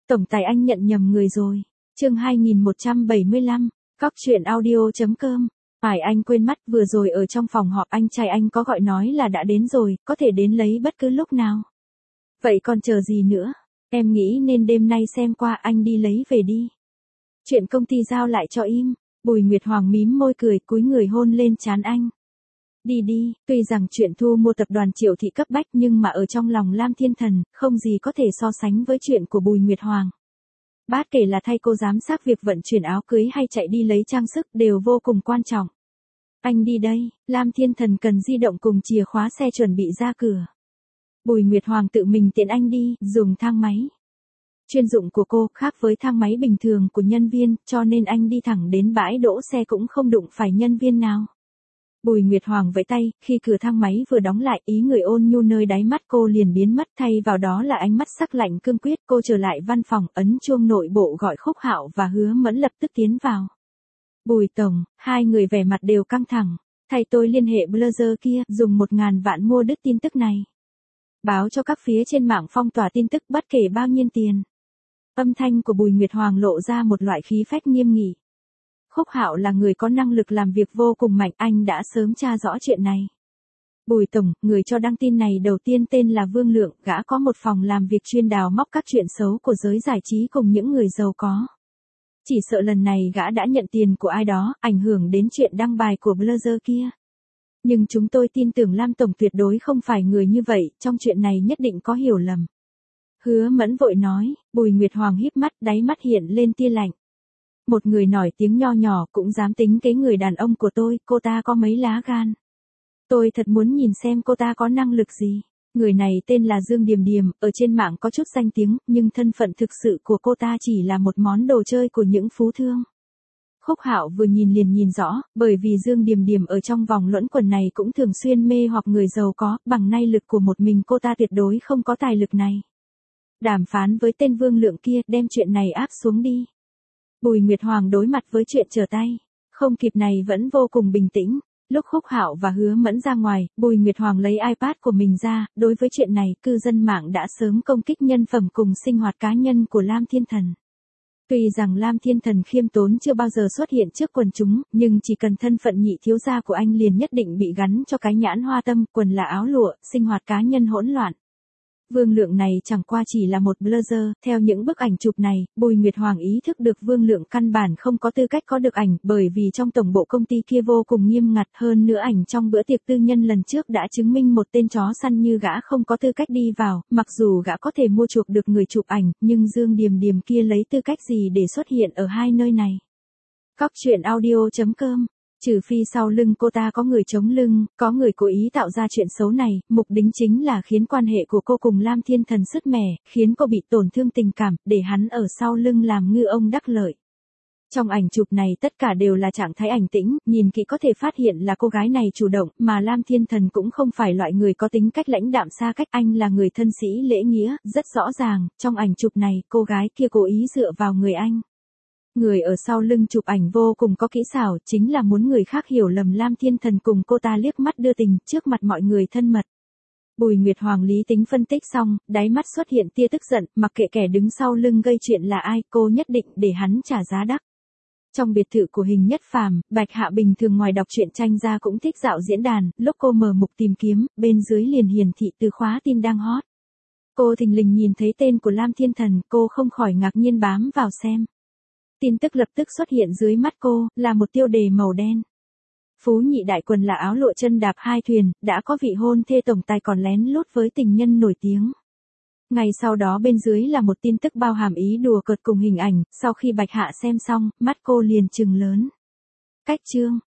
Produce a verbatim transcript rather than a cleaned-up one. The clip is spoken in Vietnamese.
Tổng tài anh nhận nhầm người rồi. Chương hai nghìn một trăm bảy mươi lăm, Cóc truyện audio.com. Phải anh quên mất vừa rồi ở trong phòng họp anh trai anh có gọi nói là đã đến rồi, có thể đến lấy bất cứ lúc nào. Vậy còn chờ gì nữa? Em nghĩ nên đêm nay xem qua anh đi lấy về đi. Chuyện công ty giao lại cho im. Bùi Nguyệt Hoàng mím môi cười cúi người hôn lên trán anh. Đi đi, tuy rằng chuyện thu mua tập đoàn Triệu Thị cấp bách nhưng mà ở trong lòng Lam Thiên Thần, không gì có thể so sánh với chuyện của Bùi Nguyệt Hoàng. Bát kể là thay cô giám sát việc vận chuyển áo cưới hay chạy đi lấy trang sức đều vô cùng quan trọng. Anh đi đây, Lam Thiên Thần cần di động cùng chìa khóa xe chuẩn bị ra cửa. Bùi Nguyệt Hoàng tự mình tiện anh đi, dùng thang máy. Chuyên dụng của cô khác với thang máy bình thường của nhân viên, cho nên anh đi thẳng đến bãi đỗ xe cũng không đụng phải nhân viên nào. Bùi Nguyệt Hoàng vẫy tay, khi cửa thang máy vừa đóng lại, ý người ôn nhu nơi đáy mắt cô liền biến mất, thay vào đó là ánh mắt sắc lạnh cương quyết. Cô trở lại văn phòng, ấn chuông nội bộ gọi Khúc Hạo và Hứa Mẫn lập tức tiến vào. Bùi tổng, hai người vẻ mặt đều căng thẳng. Thay tôi liên hệ blogger kia, dùng một ngàn vạn mua đứt tin tức này. Báo cho các phía trên mạng phong tỏa tin tức bất kể bao nhiêu tiền. Âm thanh của Bùi Nguyệt Hoàng lộ ra một loại khí phách nghiêm nghị. Khúc Hạo là người có năng lực làm việc vô cùng mạnh, anh đã sớm tra rõ chuyện này. Bùi tổng, người cho đăng tin này đầu tiên tên là Vương Lượng, gã có một phòng làm việc chuyên đào móc các chuyện xấu của giới giải trí cùng những người giàu có. Chỉ sợ lần này gã đã nhận tiền của ai đó, ảnh hưởng đến chuyện đăng bài của blogger kia. Nhưng chúng tôi tin tưởng Lam tổng tuyệt đối không phải người như vậy, trong chuyện này nhất định có hiểu lầm. Hứa Mẫn vội nói. Bùi Nguyệt Hoàng híp mắt, đáy mắt hiện lên tia lạnh. Một người nổi tiếng nho nhỏ cũng dám tính kế người đàn ông của tôi, cô ta có mấy lá gan. Tôi thật muốn nhìn xem cô ta có năng lực gì. Người này tên là Dương Điềm Điềm, ở trên mạng có chút danh tiếng, nhưng thân phận thực sự của cô ta chỉ là một món đồ chơi của những phú thương. Khúc Hạo vừa nhìn liền nhìn rõ, bởi vì Dương Điềm Điềm ở trong vòng luẩn quẩn này cũng thường xuyên mê hoặc người giàu có, bằng năng lực của một mình cô ta tuyệt đối không có tài lực này. Đàm phán với tên Vương Lượng kia, đem chuyện này áp xuống đi. Bùi Nguyệt Hoàng đối mặt với chuyện trở tay, không kịp này vẫn vô cùng bình tĩnh. Lúc Khúc Hạo và Hứa Mẫn ra ngoài, Bùi Nguyệt Hoàng lấy iPad của mình ra, đối với chuyện này, cư dân mạng đã sớm công kích nhân phẩm cùng sinh hoạt cá nhân của Lam Thiên Thần. Tuy rằng Lam Thiên Thần khiêm tốn chưa bao giờ xuất hiện trước quần chúng, nhưng chỉ cần thân phận nhị thiếu gia của anh liền nhất định bị gắn cho cái nhãn hoa tâm, quần là áo lụa, sinh hoạt cá nhân hỗn loạn. Vương Lượng này chẳng qua chỉ là một blogger, theo những bức ảnh chụp này, Bùi Nguyệt Hoàng ý thức được Vương Lượng căn bản không có tư cách có được ảnh, bởi vì trong tổng bộ công ty kia vô cùng nghiêm ngặt, hơn nữa ảnh trong bữa tiệc tư nhân lần trước đã chứng minh một tên chó săn như gã không có tư cách đi vào, mặc dù gã có thể mua chuộc được người chụp ảnh, nhưng Dương Điềm Điềm kia lấy tư cách gì để xuất hiện ở hai nơi này. Cóc truyện audio.com. Trừ phi sau lưng cô ta có người chống lưng, có người cố ý tạo ra chuyện xấu này, mục đích chính là khiến quan hệ của cô cùng Lam Thiên Thần sứt mẻ, khiến cô bị tổn thương tình cảm, để hắn ở sau lưng làm ngư ông đắc lợi. Trong ảnh chụp này tất cả đều là trạng thái ảnh tĩnh, nhìn kỹ có thể phát hiện là cô gái này chủ động, mà Lam Thiên Thần cũng không phải loại người có tính cách lãnh đạm xa cách, anh là người thân sĩ lễ nghĩa, rất rõ ràng, trong ảnh chụp này, cô gái kia cố ý dựa vào người anh. Người ở sau lưng chụp ảnh vô cùng có kỹ xảo, chính là muốn người khác hiểu lầm Lam Thiên Thần cùng cô ta liếc mắt đưa tình, trước mặt mọi người thân mật. Bùi Nguyệt Hoàng lý tính phân tích xong, đáy mắt xuất hiện tia tức giận, mặc kệ kẻ đứng sau lưng gây chuyện là ai, cô nhất định để hắn trả giá đắt. Trong biệt thự của Hình Nhất Phàm, Bạch Hạ bình thường ngoài đọc truyện tranh ra cũng thích dạo diễn đàn, lúc cô mở mục tìm kiếm, bên dưới liền hiển thị từ khóa tin đang hot. Cô thình lình nhìn thấy tên của Lam Thiên Thần, cô không khỏi ngạc nhiên bám vào xem. Tin tức lập tức xuất hiện dưới mắt cô, là một tiêu đề màu đen. Phú nhị đại quần là áo lụa chân đạp hai thuyền, đã có vị hôn thê tổng tài còn lén lút với tình nhân nổi tiếng. Ngày sau đó bên dưới là một tin tức bao hàm ý đùa cợt cùng hình ảnh, sau khi Bạch Hạ xem xong, mắt cô liền trừng lớn. Cách chương,